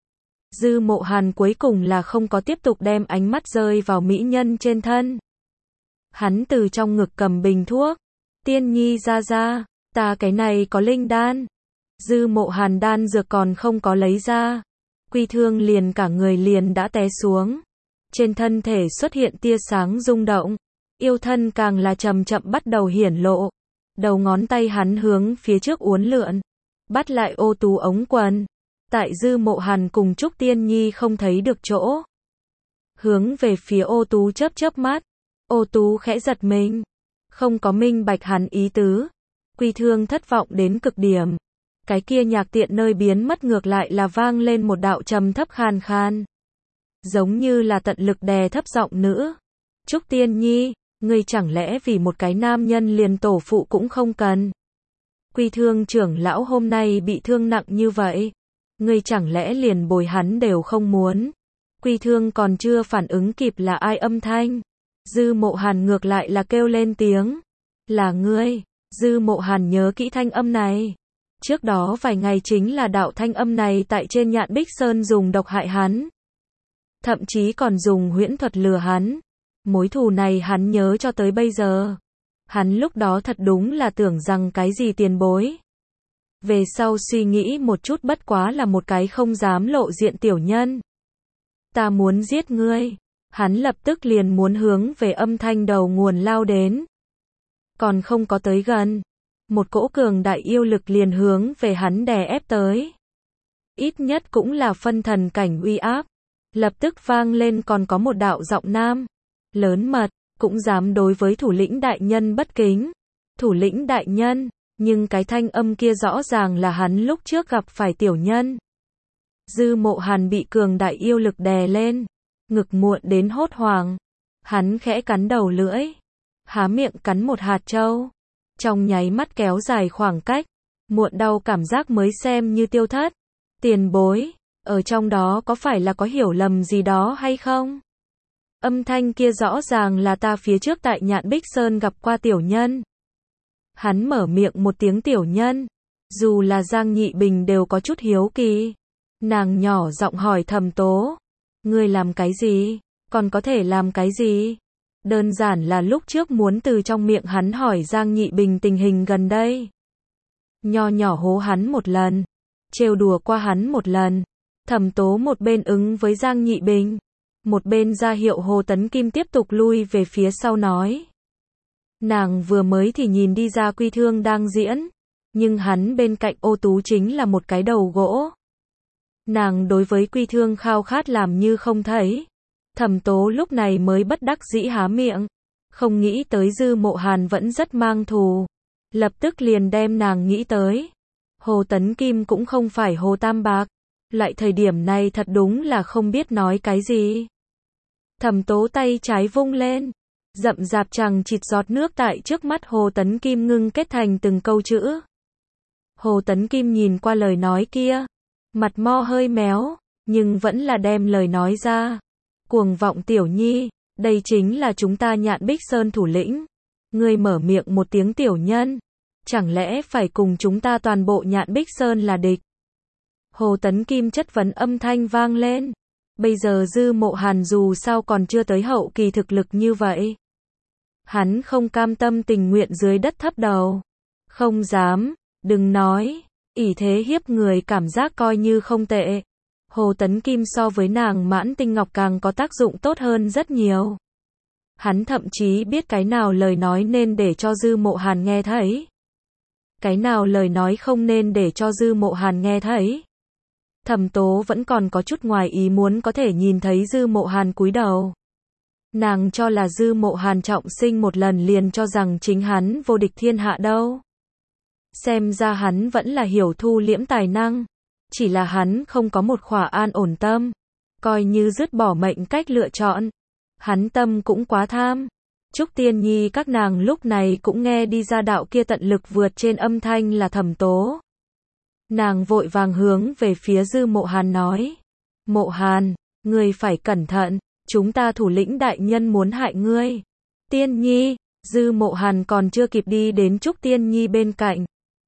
Dư Mộ Hàn cuối cùng là không có tiếp tục đem ánh mắt rơi vào mỹ nhân trên thân. Hắn từ trong ngực cầm bình thuốc. Tiên Nhi Gia Gia, ta cái này có linh đan. Dư Mộ Hàn đan dược còn không có lấy ra. Quy Thương liền cả người liền đã té xuống. Trên thân thể xuất hiện tia sáng rung động. Yêu thân càng là chậm chậm bắt đầu hiển lộ. Đầu ngón tay hắn hướng phía trước uốn lượn. Bắt lại ô tú ống quần. Tại Dư Mộ Hàn cùng Trúc Tiên Nhi không thấy được chỗ. Hướng về phía ô tú chớp chớp mắt. Ô tú khẽ giật mình. Không có minh bạch hắn ý tứ. Quy Thương thất vọng đến cực điểm. Cái kia nhạc tiện nơi biến mất ngược lại là vang lên một đạo trầm thấp khan khan. Giống như là tận lực đè thấp giọng nữ. Trúc Tiên Nhi, ngươi chẳng lẽ vì một cái nam nhân liền tổ phụ cũng không cần? Quy Thương trưởng lão hôm nay bị thương nặng như vậy. Ngươi chẳng lẽ liền bồi hắn đều không muốn? Quy Thương còn chưa phản ứng kịp là ai âm thanh. Dư Mộ Hàn ngược lại là kêu lên tiếng. Là ngươi. Dư Mộ Hàn nhớ kỹ thanh âm này. Trước đó vài ngày chính là đạo thanh âm này tại trên Nhạn Bích Sơn dùng độc hại hắn. Thậm chí còn dùng huyễn thuật lừa hắn. Mối thù này hắn nhớ cho tới bây giờ. Hắn lúc đó thật đúng là tưởng rằng cái gì tiền bối. Về sau suy nghĩ một chút bất quá là một cái không dám lộ diện tiểu nhân. Ta muốn giết ngươi. Hắn lập tức liền muốn hướng về âm thanh đầu nguồn lao đến. Còn không có tới gần. Một cỗ cường đại yêu lực liền hướng về hắn đè ép tới. Ít nhất cũng là phân thần cảnh uy áp. Lập tức vang lên còn có một đạo giọng nam. Lớn mật, cũng dám đối với thủ lĩnh đại nhân bất kính. Thủ lĩnh đại nhân, nhưng cái thanh âm kia rõ ràng là hắn lúc trước gặp phải tiểu nhân. Dư Mộ Hàn bị cường đại yêu lực đè lên. Ngực muộn đến hốt hoảng. Hắn khẽ cắn đầu lưỡi. Há miệng cắn một hạt châu. Trong nháy mắt kéo dài khoảng cách. Muộn đau cảm giác mới xem như tiêu thất. Tiền bối, ở trong đó có phải là có hiểu lầm gì đó hay không? Âm thanh kia rõ ràng là ta phía trước tại Nhạn Bích Sơn gặp qua tiểu nhân. Hắn mở miệng một tiếng tiểu nhân. Dù là Giang Nhị Bình đều có chút hiếu kỳ. Nàng nhỏ giọng hỏi Thẩm Tố. Ngươi làm cái gì? Còn có thể làm cái gì? Đơn giản là lúc trước muốn từ trong miệng hắn hỏi Giang Nhị Bình tình hình gần đây. Nho nhỏ hố hắn một lần. Trêu đùa qua hắn một lần. Thẩm Tố một bên ứng với Giang Nhị Bình. Một bên ra hiệu Hồ Tấn Kim tiếp tục lui về phía sau nói. Nàng vừa mới thì nhìn đi ra Quy Thương đang diễn. Nhưng hắn bên cạnh ô tú chính là một cái đầu gỗ. Nàng đối với Quy Thương khao khát làm như không thấy. Thẩm Tố lúc này mới bất đắc dĩ há miệng. Không nghĩ tới Dư Mộ Hàn vẫn rất mang thù. Lập tức liền đem nàng nghĩ tới. Hồ Tấn Kim cũng không phải Hồ Tam Bạc. Lại thời điểm này thật đúng là không biết nói cái gì. Thẩm Tố tay trái vung lên. Rậm rạp chằng chịt giọt nước tại trước mắt Hồ Tấn Kim ngưng kết thành từng câu chữ. Hồ Tấn Kim nhìn qua lời nói kia. Mặt mo hơi méo. Nhưng vẫn là đem lời nói ra. Cuồng vọng tiểu nhi. Đây chính là chúng ta Nhạn Bích Sơn thủ lĩnh. Ngươi mở miệng một tiếng tiểu nhân. Chẳng lẽ phải cùng chúng ta toàn bộ Nhạn Bích Sơn là địch? Hồ Tấn Kim chất vấn âm thanh vang lên. Bây giờ Dư Mộ Hàn dù sao còn chưa tới hậu kỳ thực lực như vậy. Hắn không cam tâm tình nguyện dưới đất thấp đầu. Không dám, đừng nói. Ỷ thế hiếp người cảm giác coi như không tệ. Hồ Tấn Kim so với nàng Mãn Tinh Ngọc càng có tác dụng tốt hơn rất nhiều. Hắn thậm chí biết cái nào lời nói nên để cho Dư Mộ Hàn nghe thấy. Cái nào lời nói không nên để cho Dư Mộ Hàn nghe thấy. Thẩm Tố vẫn còn có chút ngoài ý muốn có thể nhìn thấy Dư Mộ Hàn cúi đầu. Nàng cho là Dư Mộ Hàn trọng sinh một lần liền cho rằng chính hắn vô địch thiên hạ đâu. Xem ra hắn vẫn là hiểu thu liễm tài năng. Chỉ là hắn không có một khỏa an ổn tâm. Coi như dứt bỏ mệnh cách lựa chọn. Hắn tâm cũng quá tham. Trúc Tiên Nhi các nàng lúc này cũng nghe đi ra đạo kia tận lực vượt trên âm thanh là Thẩm Tố. Nàng vội vàng hướng về phía Dư Mộ Hàn nói. Mộ Hàn, ngươi phải cẩn thận, chúng ta thủ lĩnh đại nhân muốn hại ngươi. Tiên Nhi, Dư Mộ Hàn còn chưa kịp đi đến Trúc Tiên Nhi bên cạnh.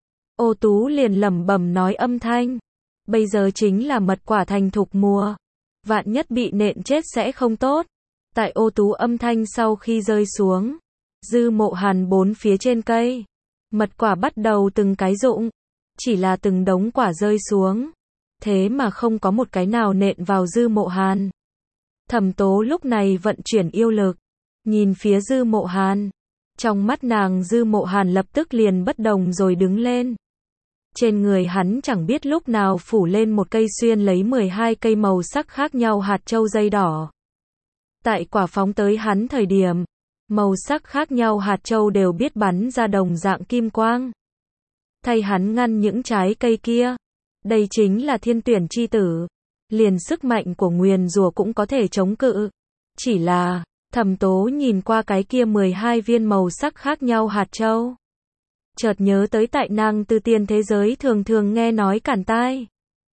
Ô Tú liền lẩm bẩm nói âm thanh. Bây giờ chính là mật quả thành thục mùa. Vạn nhất bị nện chết sẽ không tốt. Tại Ô Tú âm thanh sau khi rơi xuống. Dư Mộ Hàn bốn phía trên cây. Mật quả bắt đầu từng cái rụng. Chỉ là từng đống quả rơi xuống. Thế mà không có một cái nào nện vào Dư Mộ Hàn. Thẩm Tố lúc này vận chuyển yêu lực. Nhìn phía Dư Mộ Hàn. Trong mắt nàng Dư Mộ Hàn lập tức liền bất đồng rồi đứng lên. Trên người hắn chẳng biết lúc nào phủ lên một cây xuyên lấy mười hai cây màu sắc khác nhau hạt châu dây đỏ. Tại quả phóng tới hắn thời điểm, màu sắc khác nhau hạt châu đều biết bắn ra đồng dạng kim quang. Thay hắn ngăn những trái cây kia. Đây chính là thiên tuyển chi tử. Liền sức mạnh của nguyền rủa cũng có thể chống cự. Chỉ là, Thẩm Tố nhìn qua cái kia mười hai viên màu sắc khác nhau hạt châu. Chợt nhớ tới tại nàng từ tiền thế giới thường thường nghe nói cản tai.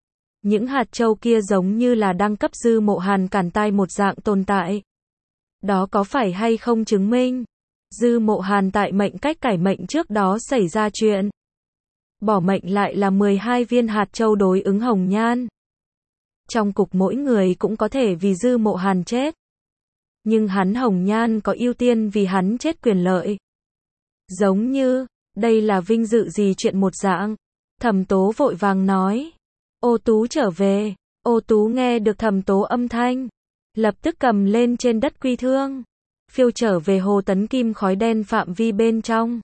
Những hạt châu kia giống như là đang cấp Dư Mộ Hàn cản tai một dạng tồn tại. Đó có phải hay không chứng minh Dư Mộ Hàn tại mệnh cách cải mệnh trước đó xảy ra chuyện. Bỏ mệnh lại là mười hai viên hạt châu đối ứng hồng nhan. Trong cục mỗi người cũng có thể vì Dư Mộ Hàn chết. Nhưng hắn hồng nhan có ưu tiên vì hắn chết quyền lợi. Giống như, đây là vinh dự gì chuyện một dạng. Thẩm Tố vội vàng nói. Ô Tú trở về. Ô Tú nghe được Thẩm Tố âm thanh. Lập tức cầm lên trên đất quy thương. Phiêu trở về hồ tấn kim khói đen phạm vi bên trong.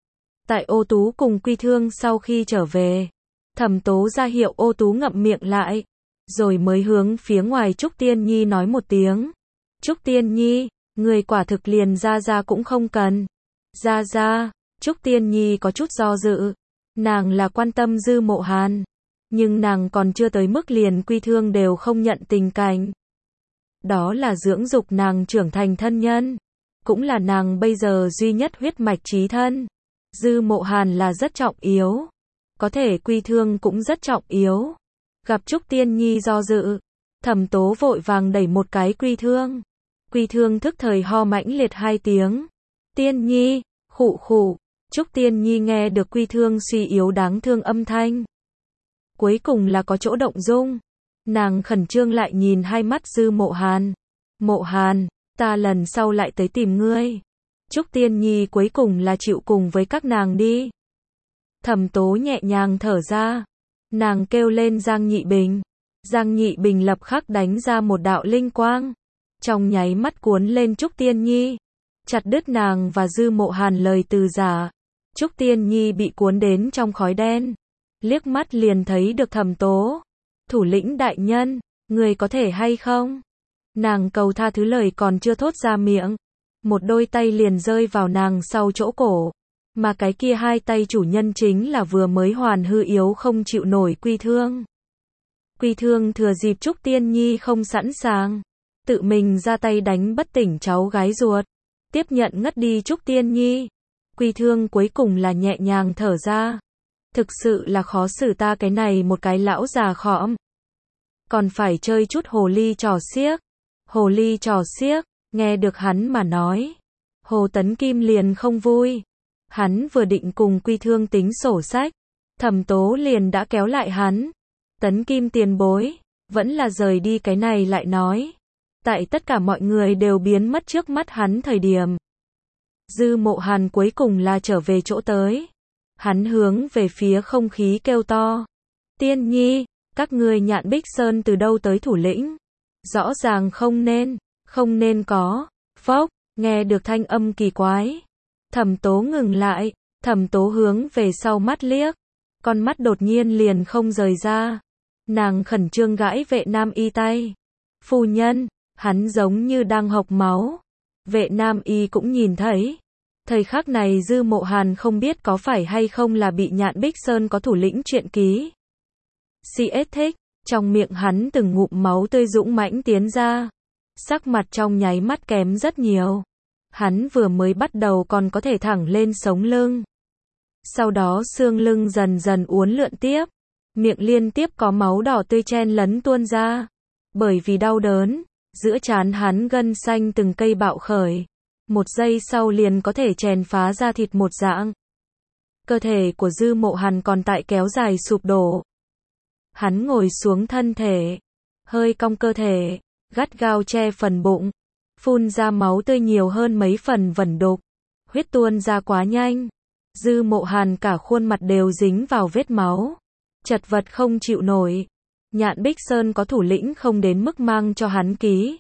Tại Ô Tú cùng quy thương sau khi trở về. Thẩm Tố ra hiệu Ô Tú ngậm miệng lại. Rồi mới hướng phía ngoài Trúc Tiên Nhi nói một tiếng. Trúc Tiên Nhi, người quả thực liền ra ra cũng không cần. Ra ra, Trúc Tiên Nhi có chút do dự. Nàng là quan tâm Dư Mộ Hàn. Nhưng nàng còn chưa tới mức liền quy thương đều không nhận tình cảnh. Đó là dưỡng dục nàng trưởng thành thân nhân. Cũng là nàng bây giờ duy nhất huyết mạch chí thân. Dư Mộ Hàn là rất trọng yếu. Có thể quy thương cũng rất trọng yếu. Gặp Trúc Tiên Nhi do dự. Thẩm Tố vội vàng đẩy một cái quy thương. Quy thương thức thời ho mãnh liệt hai tiếng. Tiên Nhi, khụ khụ. Trúc Tiên Nhi nghe được quy thương suy yếu đáng thương âm thanh. Cuối cùng là có chỗ động dung. Nàng khẩn trương lại nhìn hai mắt Dư Mộ Hàn. Mộ Hàn, ta lần sau lại tới tìm ngươi. Trúc Tiên Nhi cuối cùng là chịu cùng với các nàng đi. Thẩm Tố nhẹ nhàng thở ra. Nàng kêu lên Giang Nhị Bình. Giang Nhị Bình lập khắc đánh ra một đạo linh quang. Trong nháy mắt cuốn lên Trúc Tiên Nhi. Chặt đứt nàng và Dư Mộ Hàn lời từ giả. Trúc Tiên Nhi bị cuốn đến trong khói đen. Liếc mắt liền thấy được Thẩm Tố. Thủ lĩnh đại nhân, người có thể hay không? Nàng cầu tha thứ lời còn chưa thốt ra miệng. Một đôi tay liền rơi vào nàng sau chỗ cổ. Mà cái kia hai tay chủ nhân chính là vừa mới hoàn hư yếu không chịu nổi quy thương. Quy thương thừa dịp Trúc Tiên Nhi không sẵn sàng. Tự mình ra tay đánh bất tỉnh cháu gái ruột. Tiếp nhận ngất đi Trúc Tiên Nhi. Quy thương cuối cùng là nhẹ nhàng thở ra. Thực sự là khó xử ta cái này một cái lão già khõm. Còn phải chơi chút hồ ly trò xiếc. Hồ ly trò xiếc, nghe được hắn mà nói. Hồ Tấn Kim liền không vui. Hắn vừa định cùng quy thương tính sổ sách. Thẩm Tố liền đã kéo lại hắn. Tấn Kim tiền bối, vẫn là rời đi cái này lại nói. Tại tất cả mọi người đều biến mất trước mắt hắn thời điểm. Dư Mộ Hàn cuối cùng là trở về chỗ tới. Hắn hướng về phía không khí kêu to. Tiên Nhi, các ngươi Nhạn Bích Sơn từ đâu tới thủ lĩnh? Rõ ràng không nên, không nên có. Phốc, nghe được thanh âm kỳ quái. Thẩm Tố ngừng lại, Thẩm Tố hướng về sau mắt liếc. Con mắt đột nhiên liền không rời ra. Nàng khẩn trương gãi vệ nam y tay. Phu nhân, hắn giống như đang hộc máu. Vệ nam y cũng nhìn thấy. Thời khắc này Dư Mộ Hàn không biết có phải hay không là bị Nhạn Bích Sơn có thủ lĩnh truyện ký. xê ét thích, trong miệng hắn từng ngụm máu tươi dũng mãnh tiến ra. Sắc mặt trong nháy mắt kém rất nhiều. Hắn vừa mới bắt đầu còn có thể thẳng lên sống lưng. Sau đó xương lưng dần dần uốn lượn tiếp. Miệng liên tiếp có máu đỏ tươi chen lấn tuôn ra. Bởi vì đau đớn, giữa trán hắn gân xanh từng cây bạo khởi. Một giây sau liền có thể chèn phá ra thịt một dạng. Cơ thể của Dư Mộ Hàn còn tại kéo dài sụp đổ. Hắn ngồi xuống thân thể, hơi cong cơ thể, gắt gao che phần bụng, phun ra máu tươi nhiều hơn mấy phần vẩn đục. Huyết tuôn ra quá nhanh. Dư Mộ Hàn cả khuôn mặt đều dính vào vết máu. Chật vật không chịu nổi. Nhạn Bích Sơn có thủ lĩnh không đến mức mang cho hắn ký.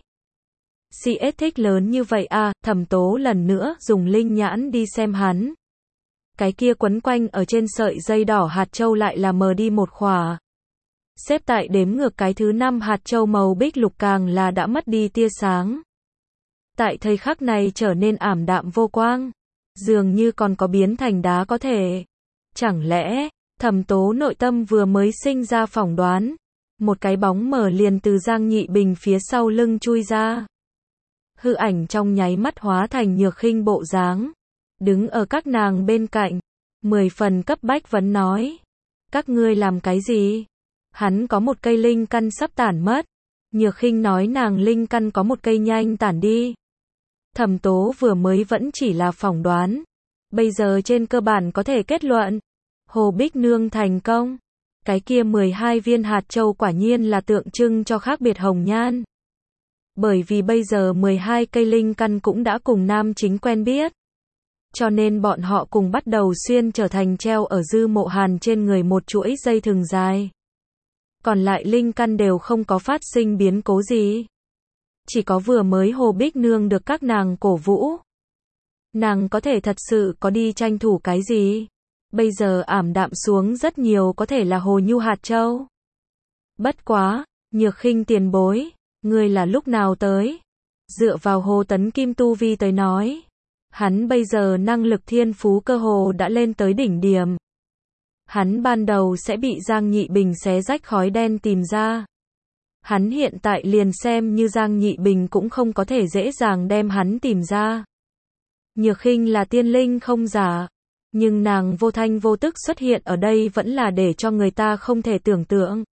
xê ét thích lớn như vậy à, Thẩm Tố lần nữa dùng linh nhãn đi xem hắn. Cái kia quấn quanh ở trên sợi dây đỏ hạt châu lại là mờ đi một khỏa. Xếp tại đếm ngược cái thứ năm hạt châu màu bích lục càng là đã mất đi tia sáng. Tại thời khắc này trở nên ảm đạm vô quang. Dường như còn có biến thành đá có thể. Chẳng lẽ, Thẩm Tố nội tâm vừa mới sinh ra phỏng đoán. Một cái bóng mờ liền từ Giang Nhị Bình phía sau lưng chui ra. Hư ảnh trong nháy mắt hóa thành Nhược Khinh bộ dáng. Đứng ở các nàng bên cạnh. Mười phần cấp bách vấn nói. Các ngươi làm cái gì? Hắn có một cây linh căn sắp tản mất. Nhược Khinh nói nàng linh căn có một cây nhanh tản đi. Thẩm Tố vừa mới vẫn chỉ là phỏng đoán. Bây giờ trên cơ bản có thể kết luận. Hồ Bích Nương thành công. Cái kia mười hai viên hạt châu quả nhiên là tượng trưng cho khác biệt hồng nhan. Bởi vì bây giờ mười hai cây linh căn cũng đã cùng nam chính quen biết. Cho nên bọn họ cùng bắt đầu xuyên trở thành treo ở Dư Mộ Hàn trên người một chuỗi dây thừng dài. Còn lại linh căn đều không có phát sinh biến cố gì. Chỉ có vừa mới Hồ Bích Nương được các nàng cổ vũ. Nàng có thể thật sự có đi tranh thủ cái gì? Bây giờ ảm đạm xuống rất nhiều có thể là Hồ Nhu hạt châu. Bất quá, Nhược Khinh tiền bối, ngươi là lúc nào tới? Dựa vào Hồ Tấn Kim tu vi tới nói. Hắn bây giờ năng lực thiên phú cơ hồ đã lên tới đỉnh điểm. Hắn ban đầu sẽ bị Giang Nhị Bình xé rách khói đen tìm ra. Hắn hiện tại liền xem như Giang Nhị Bình cũng không có thể dễ dàng đem hắn tìm ra. Nhược Khinh là tiên linh không giả, nhưng nàng vô thanh vô tức xuất hiện ở đây vẫn là để cho người ta không thể tưởng tượng.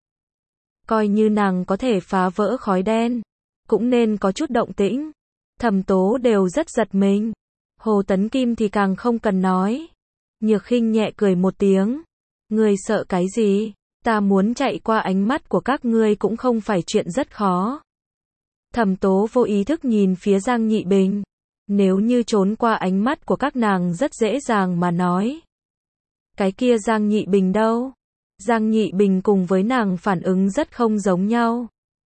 Coi như nàng có thể phá vỡ khói đen, cũng nên có chút động tĩnh. Thẩm Tố đều rất giật mình. Hồ Tấn Kim thì càng không cần nói. Nhược Khinh nhẹ cười một tiếng. Ngươi sợ cái gì? Ta muốn chạy qua ánh mắt của các ngươi cũng không phải chuyện rất khó. Thẩm Tố vô ý thức nhìn phía Giang Nhị Bình. Nếu như trốn qua ánh mắt của các nàng rất dễ dàng mà nói. Cái kia Giang Nhị Bình đâu? Giang Nhị Bình cùng với nàng phản ứng rất không giống nhau.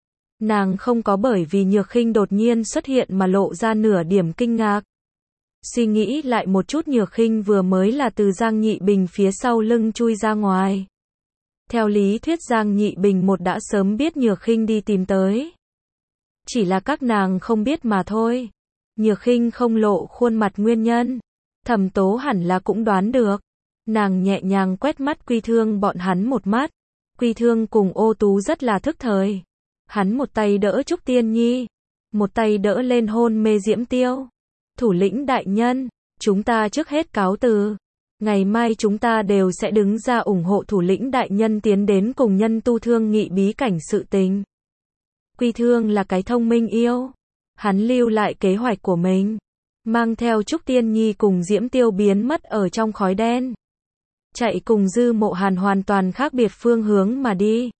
Nàng không có bởi vì Nhược Khinh đột nhiên xuất hiện mà lộ ra nửa điểm kinh ngạc. Suy nghĩ lại một chút, Nhược Khinh vừa mới là từ Giang Nhị Bình phía sau lưng chui ra ngoài. Theo lý thuyết Giang Nhị Bình một đã sớm biết Nhược Khinh đi tìm tới. Chỉ là các nàng không biết mà thôi. Nhược Khinh không lộ khuôn mặt nguyên nhân. Thẩm Tố hẳn là cũng đoán được. Nàng nhẹ nhàng quét mắt Quy Thương bọn hắn một mắt. Quy Thương cùng Ô Tú rất là thức thời. Hắn một tay đỡ Trúc Tiên Nhi, một tay đỡ lên hôn mê Diễm Tiêu. Thủ lĩnh đại nhân, chúng ta trước hết cáo từ. Ngày mai chúng ta đều sẽ đứng ra ủng hộ thủ lĩnh đại nhân tiến đến cùng nhân tu thương nghị bí cảnh sự tình. Quy Thương là cái thông minh yêu. Hắn lưu lại kế hoạch của mình. Mang theo Trúc Tiên Nhi cùng Diễm Tiêu biến mất ở trong khói đen. Chạy cùng Dư Mộ Hàn hoàn toàn khác biệt phương hướng mà đi.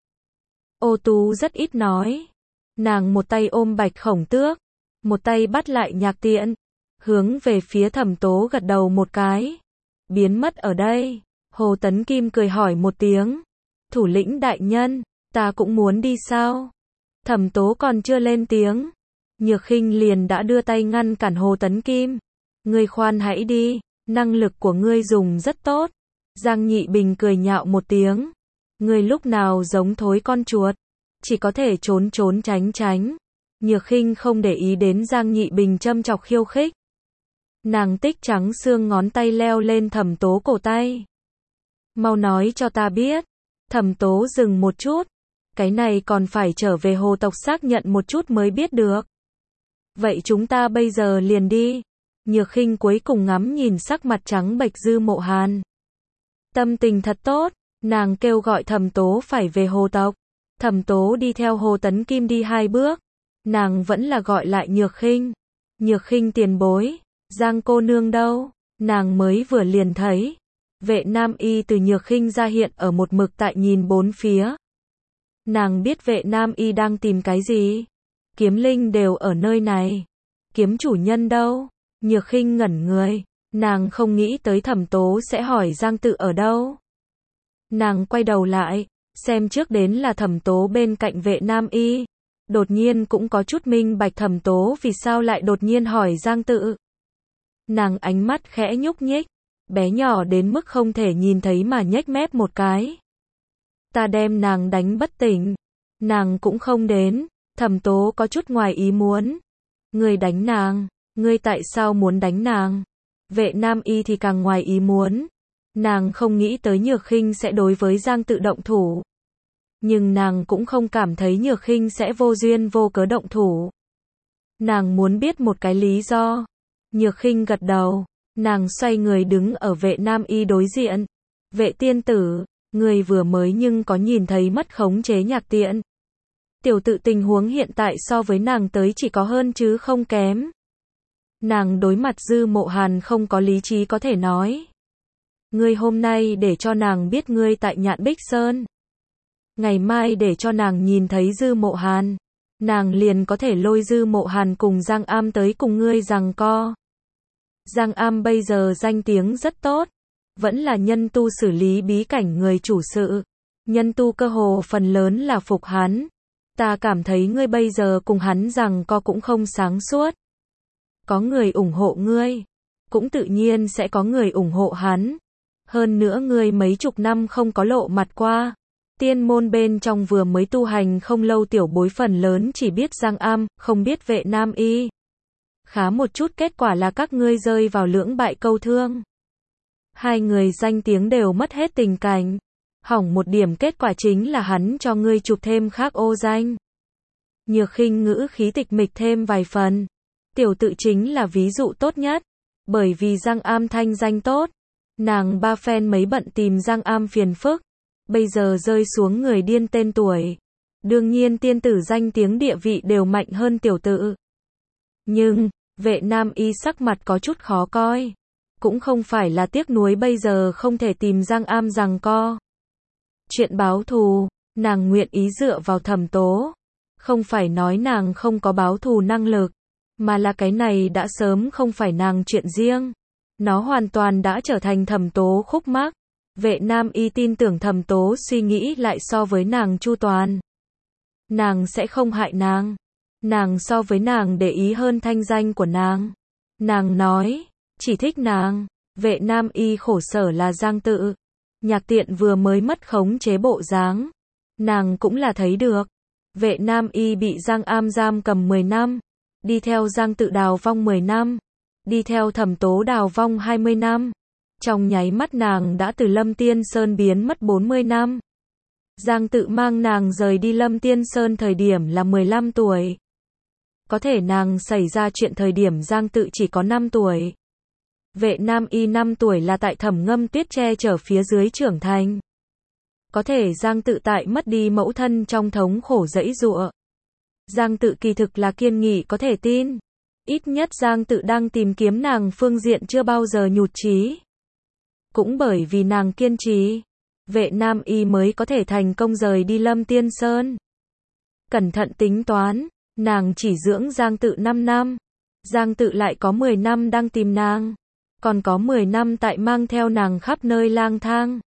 Ô Tú rất ít nói. Nàng một tay ôm Bạch Khổng Tước, một tay bắt lại Nhạc Tiện. Hướng về phía Thẩm Tố gật đầu một cái. Biến mất ở đây. Hồ Tấn Kim cười hỏi một tiếng. Thủ lĩnh đại nhân, ta cũng muốn đi sao? Thẩm Tố còn chưa lên tiếng. Nhược Khinh liền đã đưa tay ngăn cản Hồ Tấn Kim. Ngươi khoan hãy đi, năng lực của ngươi dùng rất tốt. Giang Nhị Bình cười nhạo một tiếng. Ngươi lúc nào giống thối con chuột, chỉ có thể trốn trốn tránh tránh. Nhược Khinh không để ý đến Giang Nhị Bình châm chọc khiêu khích. Nàng tích trắng xương ngón tay leo lên Thẩm Tố cổ tay. Mau nói cho ta biết. Thẩm Tố dừng một chút. Cái này còn phải trở về hồ tộc xác nhận một chút mới biết được. Vậy chúng ta bây giờ liền đi. Nhược Khinh cuối cùng ngắm nhìn sắc mặt trắng bệch Dư Mộ Hàn. Tâm tình thật tốt, nàng kêu gọi Thẩm Tố phải về hồ tộc. Thẩm Tố đi theo Hồ Tấn Kim đi hai bước. Nàng vẫn là gọi lại Nhược Khinh. Nhược Khinh tiền bối, Giang cô nương đâu? Nàng mới vừa liền thấy. Vệ Nam Y từ Nhược Khinh ra hiện ở một mực tại nhìn bốn phía. Nàng biết Vệ Nam Y đang tìm cái gì. Kiếm linh đều ở nơi này. Kiếm chủ nhân đâu? Nhược Khinh ngẩn người. Nàng không nghĩ tới Thẩm Tố sẽ hỏi Giang Tự ở đâu. Nàng quay đầu lại, xem trước đến là Thẩm Tố bên cạnh Vệ Nam Y. Đột nhiên cũng có chút minh bạch Thẩm Tố vì sao lại đột nhiên hỏi Giang Tự. Nàng ánh mắt khẽ nhúc nhích, bé nhỏ đến mức không thể nhìn thấy mà nhếch mép một cái. Ta đem nàng đánh bất tỉnh. Nàng cũng không đến. Thẩm Tố có chút ngoài ý muốn. Ngươi đánh nàng, ngươi tại sao muốn đánh nàng? Vệ Nam Y thì càng ngoài ý muốn. Nàng không nghĩ tới Nhược Khinh sẽ đối với Giang Tự động thủ. Nhưng nàng cũng không cảm thấy Nhược Khinh sẽ vô duyên vô cớ động thủ. Nàng muốn biết một cái lý do. Nhược Khinh gật đầu. Nàng xoay người đứng ở Vệ Nam Y đối diện. Vệ tiên tử, người vừa mới nhưng có nhìn thấy mất khống chế nhạc tiện. Tiểu Tự tình huống hiện tại so với nàng tới chỉ có hơn chứ không kém. Nàng đối mặt Dư Mộ Hàn không có lý trí có thể nói. Ngươi hôm nay để cho nàng biết ngươi tại Nhạn Bích Sơn. Ngày mai để cho nàng nhìn thấy Dư Mộ Hàn. Nàng liền có thể lôi Dư Mộ Hàn cùng Giang Am tới cùng ngươi giằng co. Giang Am bây giờ danh tiếng rất tốt. Vẫn là nhân tu xử lý bí cảnh người chủ sự. Nhân tu cơ hồ phần lớn là phục hắn. Ta cảm thấy ngươi bây giờ cùng hắn giằng co cũng không sáng suốt. Có người ủng hộ ngươi. Cũng tự nhiên sẽ có người ủng hộ hắn. Hơn nữa ngươi mấy chục năm không có lộ mặt qua. Tiên môn bên trong vừa mới tu hành không lâu tiểu bối phần lớn chỉ biết Giang Am, không biết Vệ Nam Y. Khá một chút kết quả là các ngươi rơi vào lưỡng bại câu thương. Hai người danh tiếng đều mất hết tình cảnh. Hỏng một điểm kết quả chính là hắn cho ngươi chụp thêm khác ô danh. Nhược Khinh ngữ khí tịch mịch thêm vài phần. Tiểu Tự chính là ví dụ tốt nhất. Bởi vì Giang Am thanh danh tốt. Nàng ba phen mấy bận tìm Giang Am phiền phức. Bây giờ rơi xuống người điên tên tuổi. Đương nhiên tiên tử danh tiếng địa vị đều mạnh hơn Tiểu Tự. Nhưng, Vệ Nam Y sắc mặt có chút khó coi. Cũng không phải là tiếc nuối bây giờ không thể tìm Giang Am giằng co. Chuyện báo thù, nàng nguyện ý dựa vào Thẩm Tố. Không phải nói nàng không có báo thù năng lực, mà là cái này đã sớm không phải nàng chuyện riêng. Nó hoàn toàn đã trở thành Thẩm Tố khúc mắc. Vệ Nam Y tin tưởng Thẩm Tố suy nghĩ lại so với nàng chu toàn. Nàng sẽ không hại nàng. Nàng so với nàng để ý hơn thanh danh của nàng. Nàng nói, chỉ thích nàng. Vệ Nam Y khổ sở là Giang Tự. Nhạc tiện vừa mới mất khống chế bộ dáng. Nàng cũng là thấy được. Vệ Nam Y bị Giang Am giam cầm mười năm. Đi theo Giang Tự đào vong mười năm. Đi theo Thẩm Tố đào vong hai mươi năm. Trong nháy mắt nàng đã từ Lâm Tiên Sơn biến mất bốn mươi năm. Giang Tự mang nàng rời đi Lâm Tiên Sơn thời điểm là mười lăm tuổi. Có thể nàng xảy ra chuyện thời điểm Giang Tự chỉ có năm tuổi. Vệ Nam Y năm tuổi là tại Thẩm Ngâm Tuyết che chở phía dưới trưởng thành. Có thể Giang Tự tại mất đi mẫu thân trong thống khổ giãy giụa. Giang Tự kỳ thực là kiên nghị có thể tin. Ít nhất Giang Tự đang tìm kiếm nàng phương diện chưa bao giờ nhụt chí. Cũng bởi vì nàng kiên trì, Vệ Nam Y mới có thể thành công rời đi Lâm Tiên Sơn. Cẩn thận tính toán, nàng chỉ dưỡng Giang Tự năm năm. Giang Tự lại có mười năm đang tìm nàng. Còn có mười năm tại mang theo nàng khắp nơi lang thang.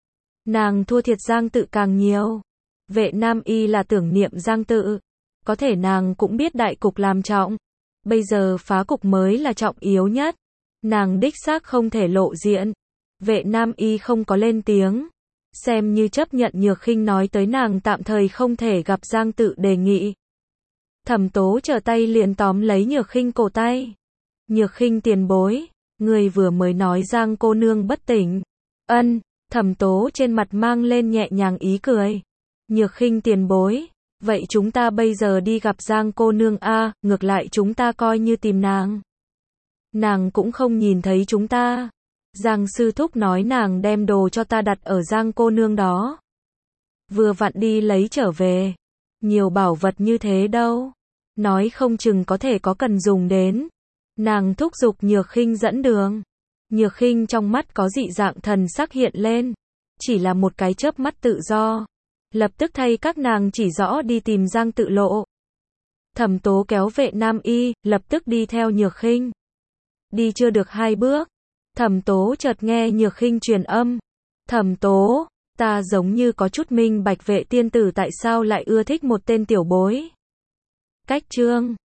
Nàng thua thiệt Giang Tự càng nhiều. Vệ Nam Y là tưởng niệm Giang Tự. Có thể nàng cũng biết đại cục làm trọng. Bây giờ phá cục mới là trọng yếu nhất. Nàng đích xác không thể lộ diện. Vệ Nam Y không có lên tiếng. xem như chấp nhận Nhược Khinh nói tới nàng tạm thời không thể gặp Giang Tự đề nghị. Thẩm Tố trở tay liền tóm lấy Nhược Khinh cổ tay. Nhược Khinh tiền bối, người vừa mới nói Giang cô nương bất tỉnh. Ân, Thẩm Tố trên mặt mang lên nhẹ nhàng ý cười. Nhược Khinh tiền bối, vậy chúng ta bây giờ đi gặp Giang cô nương a, ngược lại chúng ta coi như tìm nàng. Nàng cũng không nhìn thấy chúng ta. Giang sư thúc nói nàng đem đồ cho ta đặt ở Giang cô nương đó. Vừa vặn đi lấy trở về. Nhiều bảo vật như thế đâu. Nói không chừng có thể có cần dùng đến. Nàng thúc giục Nhược Khinh dẫn đường. Nhược Khinh trong mắt có dị dạng thần sắc hiện lên. Chỉ là một cái chớp mắt tự do. Lập tức thay các nàng chỉ rõ đi tìm Giang Tự lộ. Thẩm Tố kéo Vệ Nam Y, lập tức đi theo Nhược Khinh. Đi chưa được hai bước. Thẩm Tố chợt nghe Nhược Khinh truyền âm. Thẩm Tố, ta giống như có chút minh bạch Vệ tiên tử tại sao lại ưa thích một tên tiểu bối. Cách chương